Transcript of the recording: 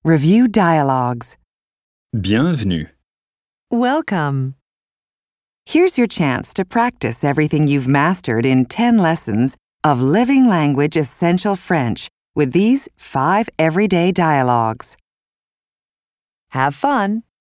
Review dialogues. Bienvenue. Welcome. Here's your chance to practice everything you've mastered in 10 lessons of Living Language Essential French with these 5 everyday dialogues. Have fun!